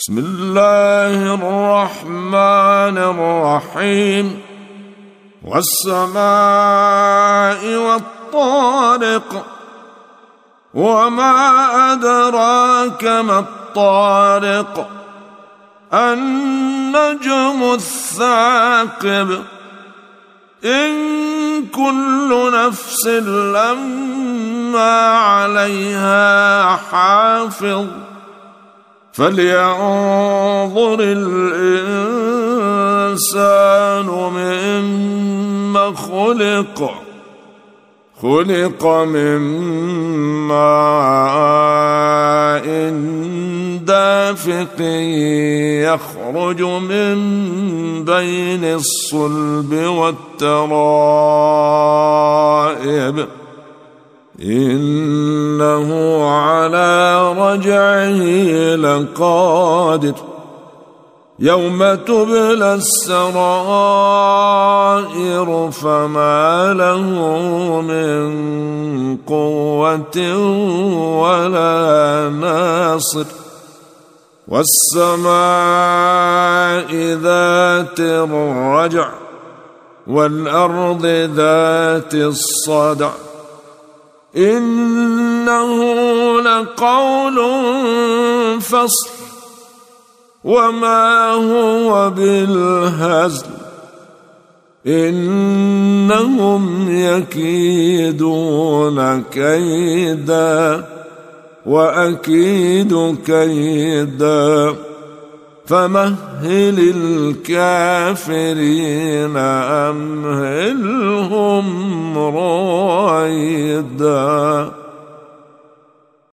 بسم الله الرحمن الرحيم والسماء والطارق وما أدراك ما الطارق النجم الثاقب إن كل نفس لما عليها حافظ فلينظر الإنسان مما خلق من ماء دافق يخرج من بين الصلب والترائب إنه على رجعه لقادر يوم تبلى السرائر فما له من قوة ولا ناصر والسماء ذات الرجع والأرض ذات الصدع إنه لقول فصل وما هو بالهزل إنهم يكيدون كيدا وأكيد كيدا فمهل الكافرين أمهلهم رويدا.